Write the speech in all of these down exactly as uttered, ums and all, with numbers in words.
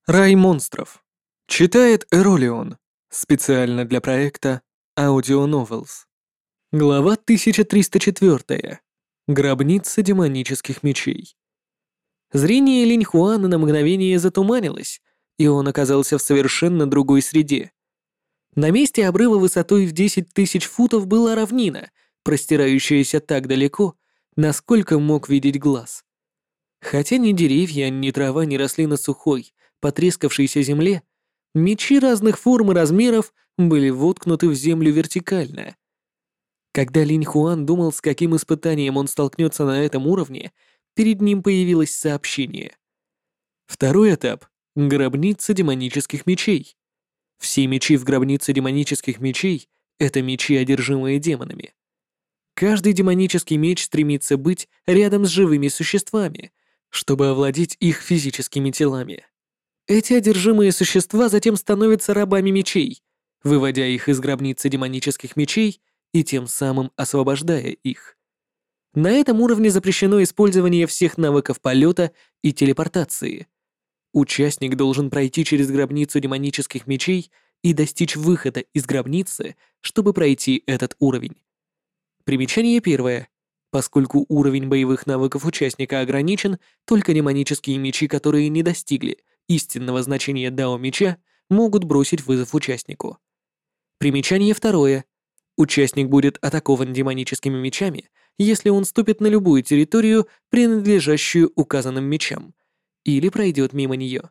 Рай монстров. Читает Эролион. Специально для проекта Audio Novels. Глава тысяча триста четыре. Гробница демонических мечей. Зрение Линь Хуана на мгновение затуманилось, и он оказался в совершенно другой среде. На месте обрыва высотой в десять тысяч футов была равнина, простирающаяся так далеко, насколько мог видеть глаз. Хотя ни деревья, ни трава не росли на сухой, потрескавшейся земле, мечи разных форм и размеров были воткнуты в землю вертикально. Когда Линь Хуан думал, с каким испытанием он столкнется на этом уровне, перед ним появилось сообщение. Второй этап — гробница демонических мечей. Все мечи в гробнице демонических мечей — это мечи, одержимые демонами. Каждый демонический меч стремится быть рядом с живыми существами, чтобы овладеть их физическими телами. Эти одержимые существа затем становятся рабами мечей, выводя их из гробницы демонических мечей и тем самым освобождая их. На этом уровне запрещено использование всех навыков полета и телепортации. Участник должен пройти через гробницу демонических мечей и достичь выхода из гробницы, чтобы пройти этот уровень. Примечание первое. Поскольку уровень боевых навыков участника ограничен, только демонические мечи, которые не достигли истинного значения дао меча, могут бросить вызов участнику. Примечание второе. Участник будет атакован демоническими мечами, если он ступит на любую территорию, принадлежащую указанным мечам, или пройдет мимо нее.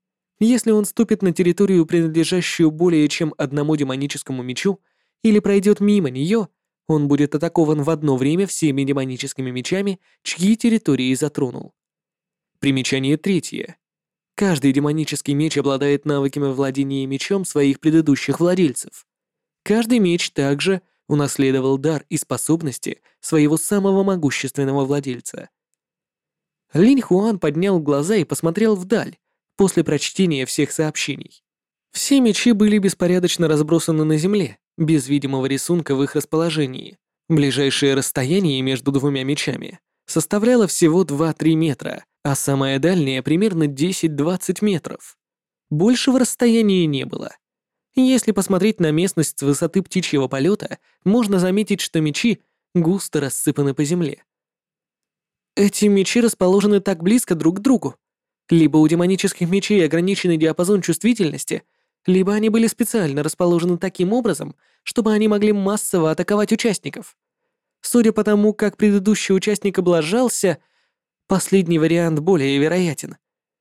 Если он ступит на территорию, принадлежащую более чем одному демоническому мечу, или пройдет мимо нее, он будет атакован в одно время всеми демоническими мечами, чьи территории затронул. Примечание третье. Каждый демонический меч обладает навыками владения мечом своих предыдущих владельцев. Каждый меч также унаследовал дар и способности своего самого могущественного владельца. Линь Хуан поднял глаза и посмотрел вдаль после прочтения всех сообщений. Все мечи были беспорядочно разбросаны на земле, без видимого рисунка в их расположении. Ближайшее расстояние между двумя мечами составляло всего два-три метра, а самое дальнее примерно десять-двадцать метров. Большего расстояния не было. Если посмотреть на местность с высоты птичьего полета, можно заметить, что мечи густо рассыпаны по земле. Эти мечи расположены так близко друг к другу. Либо у демонических мечей ограниченный диапазон чувствительности, либо они были специально расположены таким образом, чтобы они могли массово атаковать участников. Судя по тому, как предыдущий участник облажался, последний вариант более вероятен.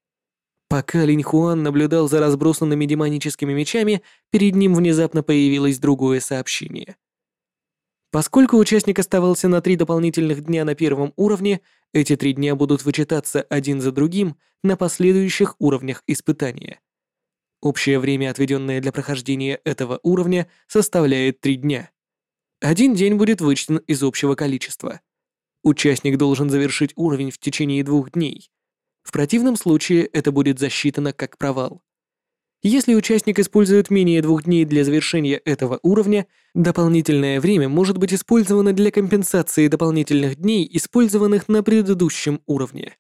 Пока Линь Хуан наблюдал за разбросанными демоническими мечами, перед ним внезапно появилось другое сообщение. Поскольку участник оставался на три дополнительных дня на первом уровне, эти три дня будут вычитаться один за другим на последующих уровнях испытания. Общее время, отведенное для прохождения этого уровня, составляет три дня. Один день будет вычтен из общего количества. Участник должен завершить уровень в течение двух дней. В противном случае это будет засчитано как провал. Если участник использует менее двух дней для завершения этого уровня, дополнительное время может быть использовано для компенсации дополнительных дней, использованных на предыдущем уровне.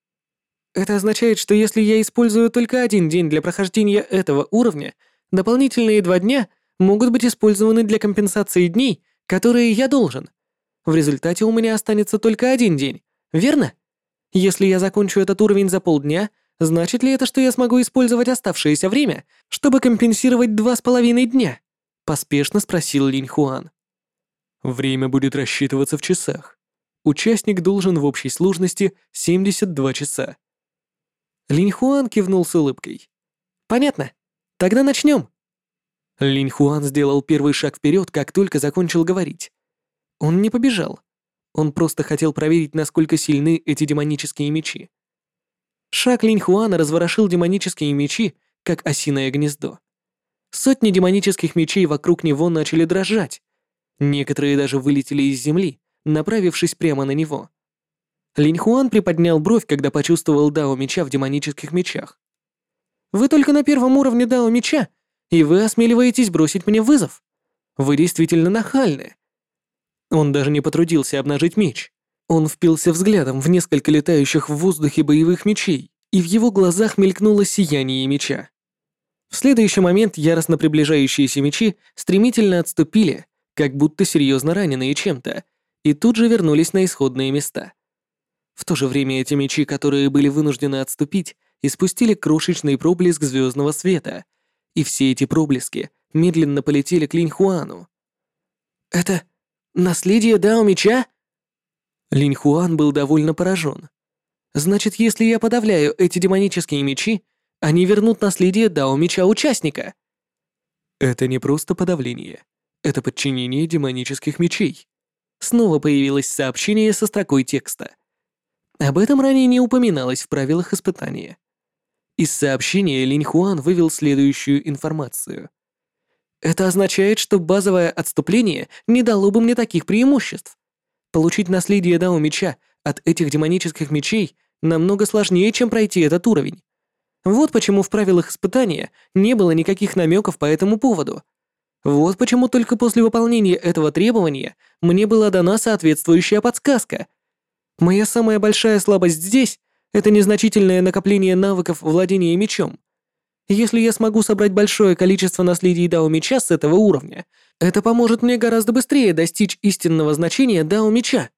Это означает, что если я использую только один день для прохождения этого уровня, дополнительные два дня могут быть использованы для компенсации дней, которые я должен. В результате у меня останется только один день, верно? Если я закончу этот уровень за полдня, значит ли это, что я смогу использовать оставшееся время, чтобы компенсировать два с половиной дня? Поспешно спросил Линь Хуан. Время будет рассчитываться в часах. Участник должен в общей сложности семьдесят два часа. Линь Хуан кивнул с улыбкой. Понятно. Тогда начнем. Линь Хуан сделал первый шаг вперед, как только закончил говорить. Он не побежал. Он просто хотел проверить, насколько сильны эти демонические мечи. Шаг Линь Хуана разворошил демонические мечи, как осиное гнездо. Сотни демонических мечей вокруг него начали дрожать. Некоторые даже вылетели из земли, направившись прямо на него. Линь Хуан приподнял бровь, когда почувствовал дао меча в демонических мечах. «Вы только на первом уровне дао меча, и вы осмеливаетесь бросить мне вызов? Вы действительно нахальны». Он даже не потрудился обнажить меч. Он впился взглядом в несколько летающих в воздухе боевых мечей и в его глазах мелькнуло сияние меча. В следующий момент яростно приближающиеся мечи стремительно отступили, как будто серьезно раненые чем-то, и тут же вернулись на исходные места. В то же время эти мечи, которые были вынуждены отступить, испустили крошечный проблеск звездного света, и все эти проблески медленно полетели к Линьхуану. «Это наследие Дао Меча?» Линьхуан был довольно поражен. «Значит, если я подавляю эти демонические мечи, они вернут наследие Дао Меча участника?» «Это не просто подавление. Это подчинение демонических мечей». Снова появилось сообщение со строкой текста. Об этом ранее не упоминалось в правилах испытания. Из сообщения Линьхуан вывел следующую информацию. «Это означает, что базовое отступление не дало бы мне таких преимуществ. Получить наследие Дао Меча от этих демонических мечей намного сложнее, чем пройти этот уровень. Вот почему в правилах испытания не было никаких намеков по этому поводу. Вот почему только после выполнения этого требования мне была дана соответствующая подсказка. Моя самая большая слабость здесь — это незначительное накопление навыков владения мечом. Если я смогу собрать большое количество наследий Дао Меча с этого уровня, это поможет мне гораздо быстрее достичь истинного значения Дао Меча».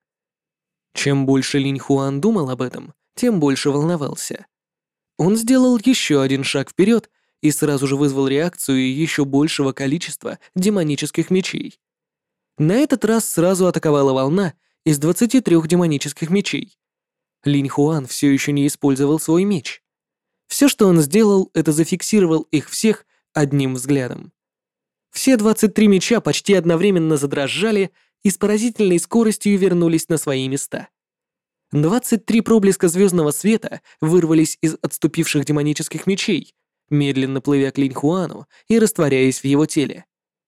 Чем больше Линьхуан думал об этом, тем больше волновался. Он сделал еще один шаг вперед и сразу же вызвал реакцию еще большего количества демонических мечей. На этот раз сразу атаковала волна из двадцати трёх демонических мечей. Линьхуан все еще не использовал свой меч. Все, что он сделал, это зафиксировал их всех одним взглядом. Все двадцать три меча почти одновременно задрожали и с поразительной скоростью вернулись на свои места. двадцать три проблеска звездного света вырвались из отступивших демонических мечей, медленно плывя к Линьхуану и растворяясь в его теле.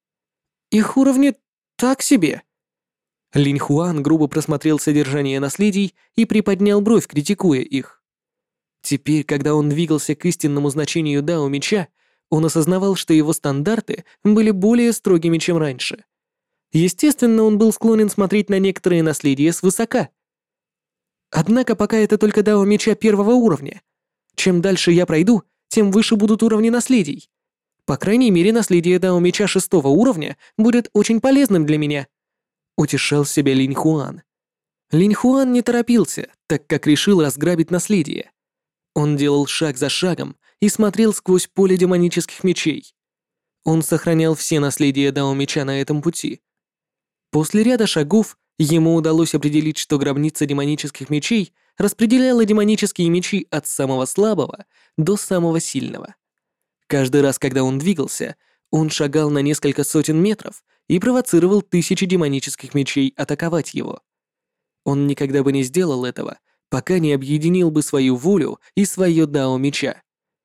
«Их уровни так себе!» Линьхуан грубо просмотрел содержание наследий и приподнял бровь, критикуя их. Теперь, когда он двигался к истинному значению Дао Меча, он осознавал, что его стандарты были более строгими, чем раньше. Естественно, он был склонен смотреть на некоторые наследия свысока. Однако пока это только Дао Меча первого уровня. Чем дальше я пройду, тем выше будут уровни наследий. По крайней мере, наследие Дао Меча шестого уровня будет очень полезным для меня. Утешал себя Линьхуан. Линьхуан не торопился, так как решил разграбить наследие. Он делал шаг за шагом и смотрел сквозь поле демонических мечей. Он сохранял все наследия Дао Меча на этом пути. После ряда шагов ему удалось определить, что гробница демонических мечей распределяла демонические мечи от самого слабого до самого сильного. Каждый раз, когда он двигался, он шагал на несколько сотен метров и провоцировал тысячи демонических мечей атаковать его. Он никогда бы не сделал этого, пока не объединил бы свою волю и свое Дао Меча.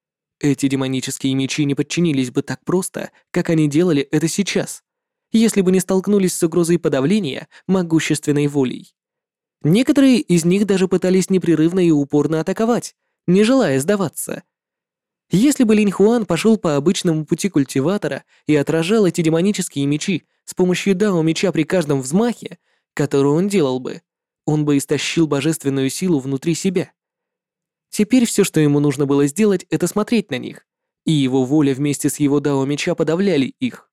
Эти демонические мечи не подчинились бы так просто, как они делали это сейчас, если бы не столкнулись с угрозой подавления могущественной волей. Некоторые из них даже пытались непрерывно и упорно атаковать, не желая сдаваться. Если бы Линьхуан пошел по обычному пути культиватора и отражал эти демонические мечи с помощью Дао Меча при каждом взмахе, который он делал бы, он бы истощил божественную силу внутри себя. Теперь все, что ему нужно было сделать, это смотреть на них, и его воля вместе с его Дао Меча подавляли их.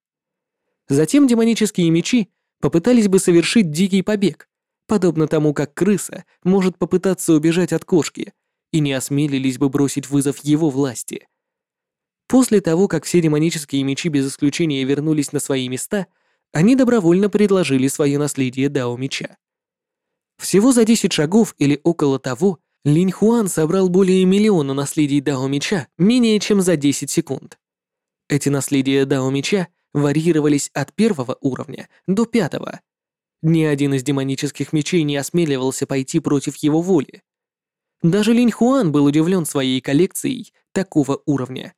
Затем демонические мечи попытались бы совершить дикий побег, подобно тому, как крыса может попытаться убежать от кошки, и не осмелились бы бросить вызов его власти. После того, как все демонические мечи без исключения вернулись на свои места, они добровольно предложили свое наследие Дао Меча. Всего за десять шагов или около того Линьхуан собрал более миллиона наследий Дао Меча менее чем за десять секунд. Эти наследия Дао Меча варьировались от первого уровня до пятого. Ни один из демонических мечей не осмеливался пойти против его воли. Даже Линьхуан был удивлен своей коллекцией такого уровня.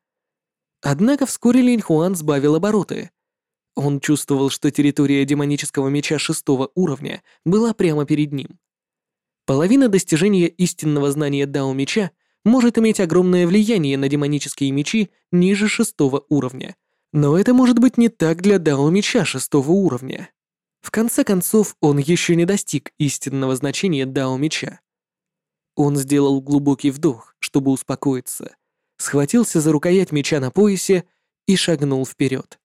Однако вскоре Линьхуан сбавил обороты. Он чувствовал, что территория демонического меча шестого уровня была прямо перед ним. Половина достижения истинного знания Дао Меча может иметь огромное влияние на демонические мечи ниже шестого уровня, но это может быть не так для Дао Меча шестого уровня. В конце концов, он еще не достиг истинного значения Дао Меча. Он сделал глубокий вдох, чтобы успокоиться, схватился за рукоять меча на поясе и шагнул вперед.